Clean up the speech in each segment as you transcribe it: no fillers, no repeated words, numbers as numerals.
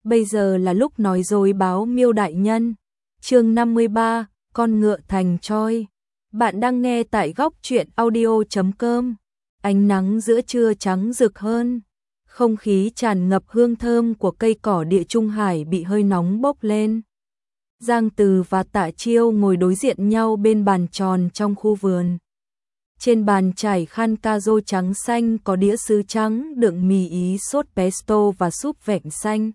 bây giờ là lúc nói dối báo Miêu đại nhân. Chương 53, con ngựa thành Troy. Bạn đang nghe tại góc truyện audio.com. Ánh nắng giữa trưa trắng rực hơn, không khí tràn ngập hương thơm của cây cỏ địa trung hải bị hơi nóng bốc lên. Giang Từ và Tạ Chiêu ngồi đối diện nhau bên bàn tròn trong khu vườn. Trên bàn trải khăn cazo trắng xanh có đĩa sứ trắng đựng mì Ý sốt pesto và súp vẹn xanh.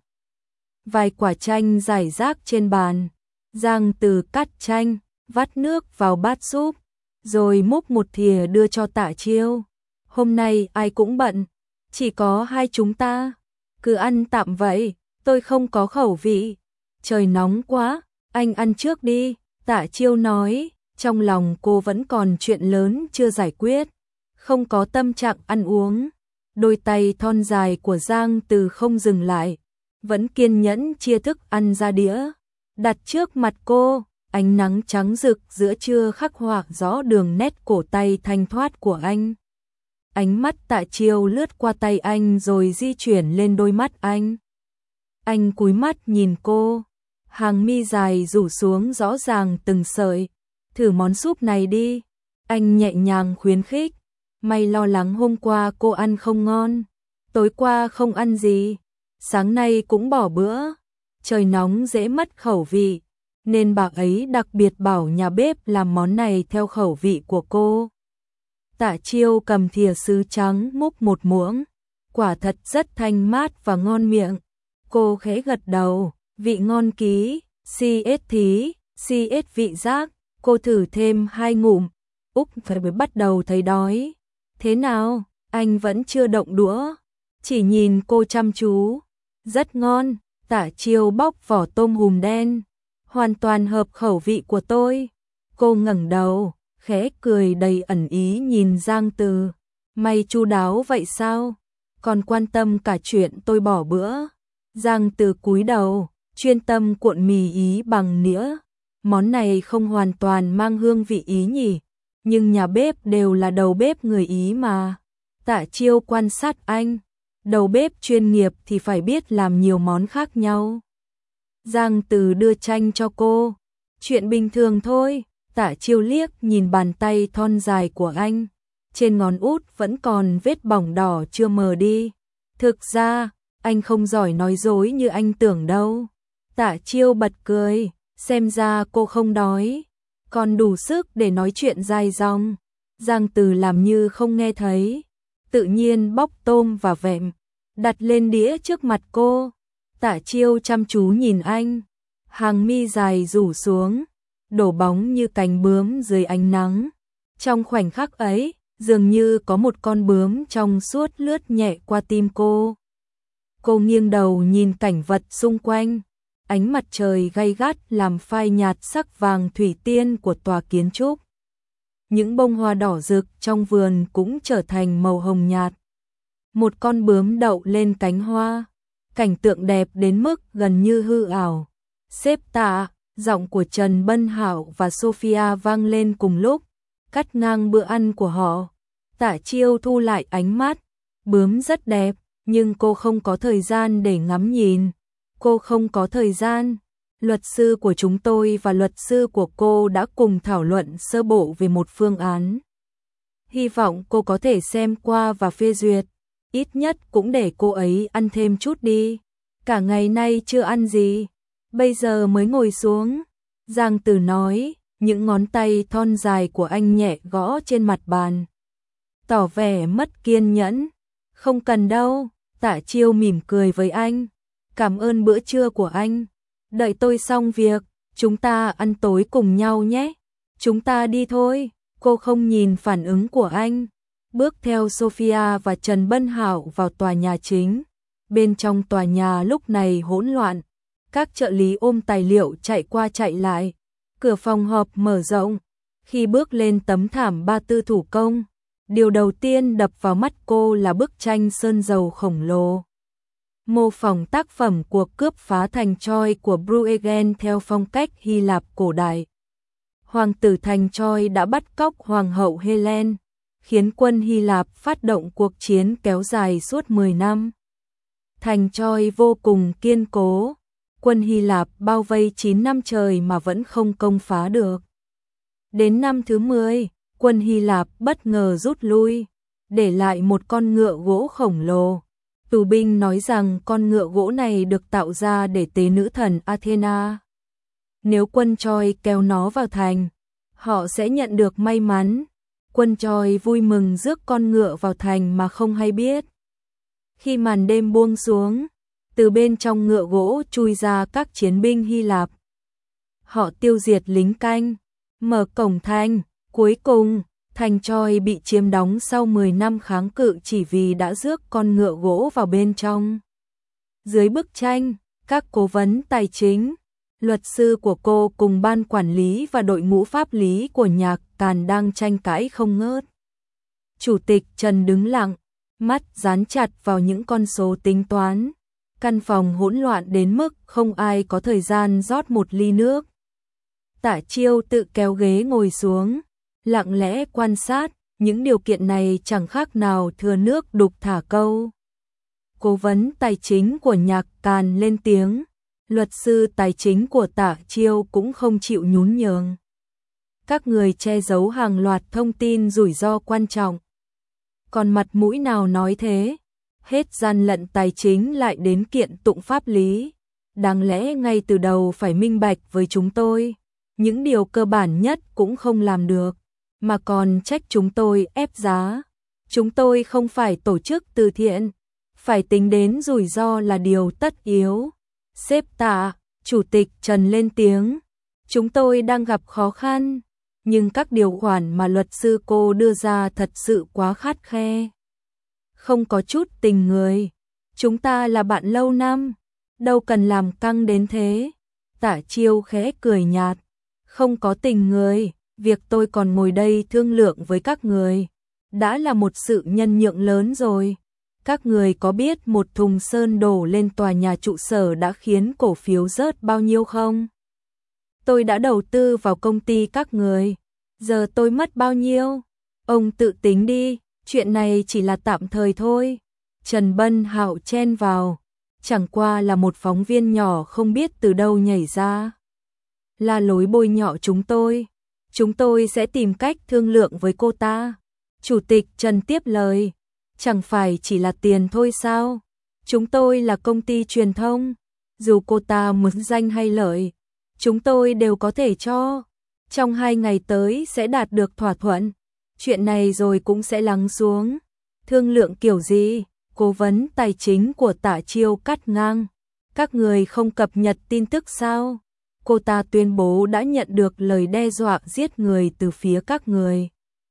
Vài quả chanh rải rác trên bàn. Giang Từ cắt chanh, vắt nước vào bát súp, rồi múc một thìa đưa cho Tạ Chiêu. Hôm nay ai cũng bận, chỉ có hai chúng ta. Cứ ăn tạm vậy, tôi không có khẩu vị. Trời nóng quá, anh ăn trước đi, Tạ Chiêu nói. Trong lòng cô vẫn còn chuyện lớn chưa giải quyết, không có tâm trạng ăn uống. Đôi tay thon dài của Giang Từ không dừng lại, vẫn kiên nhẫn chia thức ăn ra đĩa, đặt trước mặt cô. Ánh nắng trắng rực giữa trưa khắc họa rõ đường nét cổ tay thanh thoát của anh. Ánh mắt Tạ Chiêu lướt qua tay anh rồi di chuyển lên đôi mắt anh. Anh cúi mắt nhìn cô, hàng mi dài rủ xuống rõ ràng từng sợi. Thử món súp này đi, anh nhẹ nhàng khuyến khích. Mày lo lắng hôm qua cô ăn không ngon, tối qua không ăn gì, sáng nay cũng bỏ bữa. Trời nóng dễ mất khẩu vị, nên bà ấy đặc biệt bảo nhà bếp làm món này theo khẩu vị của cô. Tạ Chiêu cầm thìa sứ trắng múc một muỗng, quả thật rất thanh mát và ngon miệng. Cô khẽ gật đầu, vị ngon ký, CS thí, CS vị giác. Cô thử thêm 2 ngụm, Úc phải bắt đầu thấy đói. Thế nào, anh vẫn chưa động đũa, chỉ nhìn cô chăm chú. Rất ngon, Tạ Chiêu bóc vỏ tôm hùm đen, hoàn toàn hợp khẩu vị của tôi. Cô ngẩng đầu, khẽ cười đầy ẩn ý nhìn Giang Từ. Mày chu đáo vậy sao? Còn quan tâm cả chuyện tôi bỏ bữa. Giang Từ cúi đầu, chuyên tâm cuộn mì Ý bằng nĩa. Món này không hoàn toàn mang hương vị Ý nhỉ, nhưng nhà bếp đều là đầu bếp người Ý mà. Tạ Chiêu quan sát anh, đầu bếp chuyên nghiệp thì phải biết làm nhiều món khác nhau. Giang Từ đưa chanh cho cô, chuyện bình thường thôi. Tạ Chiêu liếc nhìn bàn tay thon dài của anh, trên ngón út vẫn còn vết bỏng đỏ chưa mờ đi. Thực ra, anh không giỏi nói dối như anh tưởng đâu. Tạ Chiêu bật cười. Xem ra cô không đói, còn đủ sức để nói chuyện dài dòng. Giang Từ làm như không nghe thấy, tự nhiên bóc tôm và vẹm, đặt lên đĩa trước mặt cô. Tạ Chiêu chăm chú nhìn anh, hàng mi dài rủ xuống, đổ bóng như cánh bướm dưới ánh nắng. Trong khoảnh khắc ấy, dường như có một con bướm trong suốt lướt nhẹ qua tim cô. Cô nghiêng đầu nhìn cảnh vật xung quanh. Ánh mặt trời gay gắt làm phai nhạt sắc vàng thủy tiên của tòa kiến trúc. Những bông hoa đỏ rực trong vườn cũng trở thành màu hồng nhạt. Một con bướm đậu lên cánh hoa, cảnh tượng đẹp đến mức gần như hư ảo. Sếp Tạ, giọng của Trần Bân Hạo và Sophia vang lên cùng lúc, cắt ngang bữa ăn của họ. Tạ Chiêu thu lại ánh mắt, bướm rất đẹp, nhưng cô không có thời gian để ngắm nhìn. Cô không có thời gian. Luật sư của chúng tôi và luật sư của cô đã cùng thảo luận sơ bộ về một phương án. Hy vọng cô có thể xem qua và phê duyệt. Ít nhất cũng để cô ấy ăn thêm chút đi. Cả ngày nay chưa ăn gì, bây giờ mới ngồi xuống. Giang Từ nói, những ngón tay thon dài của anh nhẹ gõ trên mặt bàn, tỏ vẻ mất kiên nhẫn. Không cần đâu, Tạ Chiêu mỉm cười với anh. Cảm ơn bữa trưa của anh. Đợi tôi xong việc, chúng ta ăn tối cùng nhau nhé. Chúng ta đi thôi. Cô không nhìn phản ứng của anh, bước theo Sophia và Trần Bân Hạo vào tòa nhà chính. Bên trong tòa nhà lúc này hỗn loạn. Các trợ lý ôm tài liệu chạy qua chạy lại. Cửa phòng họp mở rộng. Khi bước lên tấm thảm ba tư thủ công, điều đầu tiên đập vào mắt cô là bức tranh sơn dầu khổng lồ. Mô phỏng tác phẩm cuộc cướp phá thành Troy của Bruegel theo phong cách Hy Lạp cổ đại. Hoàng tử thành Troy đã bắt cóc Hoàng hậu Helen, khiến quân Hy Lạp phát động cuộc chiến kéo dài suốt 10 năm. Thành Troy vô cùng kiên cố, quân Hy Lạp bao vây 9 năm trời mà vẫn không công phá được. Đến năm thứ 10, quân Hy Lạp bất ngờ rút lui, để lại một con ngựa gỗ khổng lồ. Tù binh nói rằng con ngựa gỗ này được tạo ra để tế nữ thần Athena. Nếu quân Troy kéo nó vào thành, họ sẽ nhận được may mắn. Quân Troy vui mừng rước con ngựa vào thành mà không hay biết. Khi màn đêm buông xuống, từ bên trong ngựa gỗ chui ra các chiến binh Hy Lạp. Họ tiêu diệt lính canh, mở cổng thành, cuối cùng, thành Troy bị chiếm đóng sau 10 năm kháng cự chỉ vì đã rước con ngựa gỗ vào bên trong. Dưới bức tranh, các cố vấn tài chính, luật sư của cô cùng ban quản lý và đội ngũ pháp lý của Nhạc Càn đang tranh cãi không ngớt. Chủ tịch Trần đứng lặng, mắt dán chặt vào những con số tính toán. Căn phòng hỗn loạn đến mức không ai có thời gian rót một ly nước. Tạ Chiêu tự kéo ghế ngồi xuống, lặng lẽ quan sát, những điều kiện này chẳng khác nào thừa nước đục thả câu. Cố vấn tài chính của Nhạc Càn lên tiếng, luật sư tài chính của Tạ Chiêu cũng không chịu nhún nhường. Các người che giấu hàng loạt thông tin rủi ro quan trọng. Còn mặt mũi nào nói thế? Hết gian lận tài chính lại đến kiện tụng pháp lý. Đáng lẽ ngay từ đầu phải minh bạch với chúng tôi. Những điều cơ bản nhất cũng không làm được, mà còn trách chúng tôi ép giá. Chúng tôi không phải tổ chức từ thiện, phải tính đến rủi ro là điều tất yếu. Sếp Tạ, Chủ tịch Trần lên tiếng. Chúng tôi đang gặp khó khăn, nhưng các điều khoản mà luật sư cô đưa ra thật sự quá khắt khe. Không có chút tình người. Chúng ta là bạn lâu năm, đâu cần làm căng đến thế. Tạ Chiêu khẽ cười nhạt. Không có tình người, việc tôi còn ngồi đây thương lượng với các người đã là một sự nhân nhượng lớn rồi. Các người có biết một thùng sơn đổ lên tòa nhà trụ sở đã khiến cổ phiếu rớt bao nhiêu không? Tôi đã đầu tư vào công ty các người, giờ tôi mất bao nhiêu? Ông tự tính đi, chuyện này chỉ là tạm thời thôi. Trần Bân Hạo chen vào, chẳng qua là một phóng viên nhỏ không biết từ đâu nhảy ra. Là lối bôi nhọ chúng tôi sẽ tìm cách thương lượng với cô ta. Chủ tịch Trần tiếp lời, chẳng phải chỉ là tiền thôi sao? Chúng tôi là công ty truyền thông, dù cô ta muốn danh hay lợi, chúng tôi đều có thể cho. Trong 2 ngày tới sẽ đạt được thỏa thuận, chuyện này rồi cũng sẽ lắng xuống. Thương lượng kiểu gì? Cố vấn tài chính của Tạ Chiêu cắt ngang. Các người không cập nhật tin tức sao? Cô ta tuyên bố đã nhận được lời đe dọa giết người từ phía các người.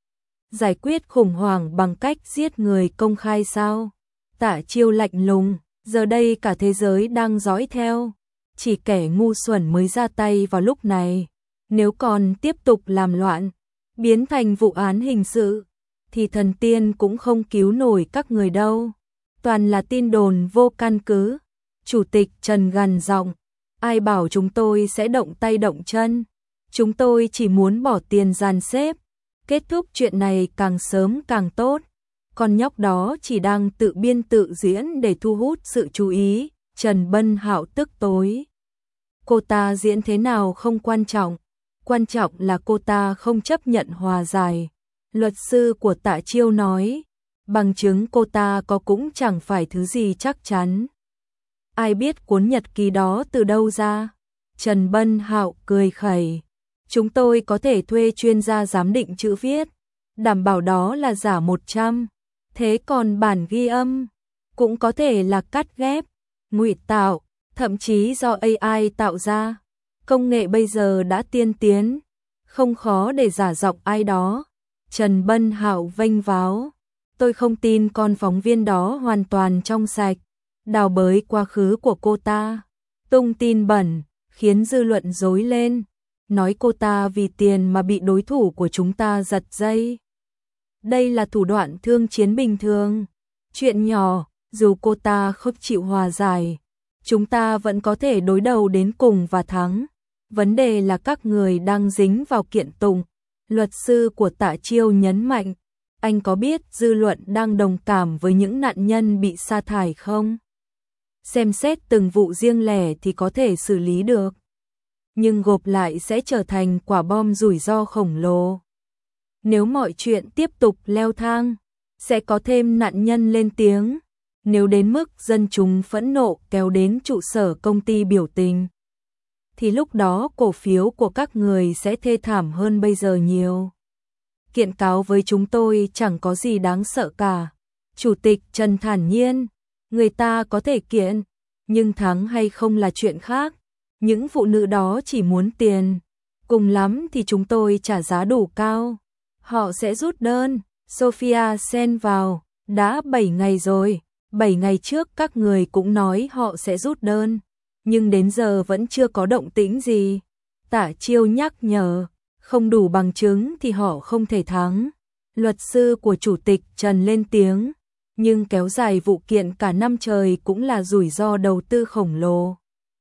Giải quyết khủng hoảng bằng cách giết người công khai sao? Tạ Chiêu lạnh lùng, giờ đây cả thế giới đang dõi theo. Chỉ kẻ ngu xuẩn mới ra tay vào lúc này. Nếu còn tiếp tục làm loạn, biến thành vụ án hình sự, thì thần tiên cũng không cứu nổi các người đâu. Toàn là tin đồn vô căn cứ. Chủ tịch Trần gằn giọng, ai bảo chúng tôi sẽ động tay động chân. Chúng tôi chỉ muốn bỏ tiền dàn xếp, kết thúc chuyện này càng sớm càng tốt. Con nhóc đó chỉ đang tự biên tự diễn để thu hút sự chú ý. Trần Bân Hạo tức tối. Cô ta diễn thế nào không quan trọng, quan trọng là cô ta không chấp nhận hòa giải. Luật sư của Tạ Chiêu nói, bằng chứng cô ta có cũng chẳng phải thứ gì chắc chắn. Ai biết cuốn nhật ký đó từ đâu ra? Trần Bân Hạo cười khẩy. Chúng tôi có thể thuê chuyên gia giám định chữ viết, đảm bảo đó là giả 100. Thế còn bản ghi âm cũng có thể là cắt ghép, ngụy tạo, thậm chí do AI tạo ra. Công nghệ bây giờ đã tiên tiến, không khó để giả giọng ai đó. Trần Bân Hạo vênh váo. Tôi không tin con phóng viên đó hoàn toàn trong sạch. Đào bới quá khứ của cô ta, tung tin bẩn, khiến dư luận rối lên. Nói cô ta vì tiền mà bị đối thủ của chúng ta giật dây. Đây là thủ đoạn thương chiến bình thường. Chuyện nhỏ, dù cô ta không chịu hòa giải, chúng ta vẫn có thể đối đầu đến cùng và thắng. Vấn đề là các người đang dính vào kiện tụng. Luật sư của Tạ Chiêu nhấn mạnh, anh có biết dư luận đang đồng cảm với những nạn nhân bị sa thải không? xem xét từng vụ riêng lẻ thì có thể xử lý được. Nhưng gộp lại sẽ trở thành quả bom rủi ro khổng lồ. Nếu mọi chuyện tiếp tục leo thang, sẽ có thêm nạn nhân lên tiếng. Nếu đến mức dân chúng phẫn nộ kéo đến trụ sở công ty biểu tình, thì lúc đó cổ phiếu của các người sẽ thê thảm hơn bây giờ nhiều. Kiện cáo với chúng tôi chẳng có gì đáng sợ cả. Chủ tịch Trần thản nhiên, người ta có thể kiện, nhưng thắng hay không là chuyện khác. Những phụ nữ đó chỉ muốn tiền, cùng lắm thì chúng tôi trả giá đủ cao. Họ sẽ rút đơn. Sophia xen vào, đã 7 ngày rồi, 7 ngày trước các người cũng nói họ sẽ rút đơn, nhưng đến giờ vẫn chưa có động tĩnh gì. Tạ Chiêu nhắc nhở, không đủ bằng chứng thì họ không thể thắng. Luật sư của Chủ tịch Trần lên tiếng, nhưng kéo dài vụ kiện cả năm trời cũng là rủi ro đầu tư khổng lồ.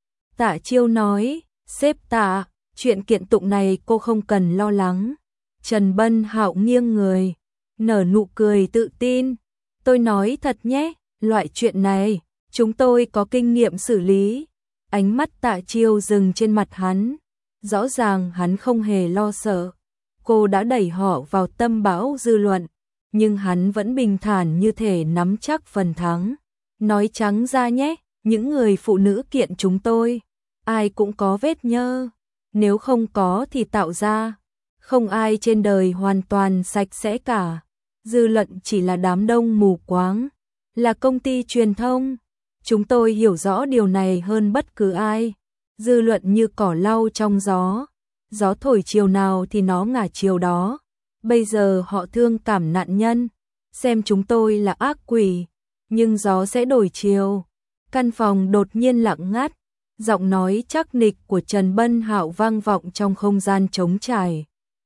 Tạ Chiêu nói, sếp Tạ, chuyện kiện tụng này cô không cần lo lắng. Trần Bân Hạo nghiêng người, nở nụ cười tự tin. Tôi nói thật nhé, loại chuyện này, chúng tôi có kinh nghiệm xử lý. Ánh mắt Tạ Chiêu dừng trên mặt hắn. Rõ ràng hắn không hề lo sợ. Cô đã đẩy họ vào tâm bão dư luận, nhưng hắn vẫn bình thản như thể nắm chắc phần thắng. Nói trắng ra nhé, những người phụ nữ kiện chúng tôi, ai cũng có vết nhơ. Nếu không có thì tạo ra. Không ai trên đời hoàn toàn sạch sẽ cả. Dư luận chỉ là đám đông mù quáng, là công ty truyền thông. Chúng tôi hiểu rõ điều này hơn bất cứ ai. Dư luận như cỏ lau trong gió. Gió thổi chiều nào thì nó ngả chiều đó. Bây giờ họ thương cảm nạn nhân, xem chúng tôi là ác quỷ, nhưng gió sẽ đổi chiều. Căn phòng đột nhiên lặng ngắt. Giọng nói chắc nịch của Trần Bân Hạo vang vọng trong không gian trống trải.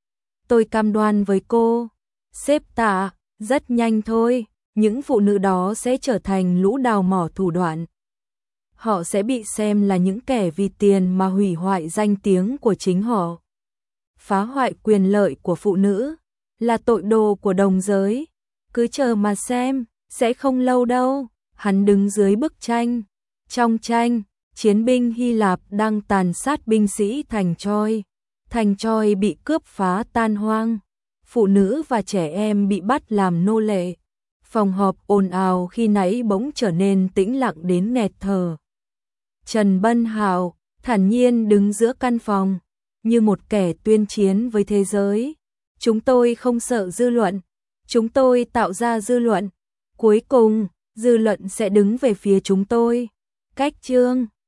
Tôi cam đoan với cô, sếp Tạ, rất nhanh thôi, những phụ nữ đó sẽ trở thành lũ đào mỏ thủ đoạn. Họ sẽ bị xem là những kẻ vì tiền mà hủy hoại danh tiếng của chính họ. Phá hoại quyền lợi của phụ nữ là tội đồ của đồng giới. Cứ chờ mà xem, sẽ không lâu đâu. Hắn đứng dưới bức tranh. Trong tranh, chiến binh Hy Lạp đang tàn sát binh sĩ thành Troy. Thành Troy bị cướp phá tan hoang. Phụ nữ và trẻ em bị bắt làm nô lệ. Phòng họp ồn ào khi nãy bỗng trở nên tĩnh lặng đến nghẹt thở. Trần Bân Hạo thản nhiên đứng giữa căn phòng, như một kẻ tuyên chiến với thế giới. Chúng tôi không sợ dư luận, chúng tôi tạo ra dư luận. Cuối cùng, dư luận sẽ đứng về phía chúng tôi. Cách chương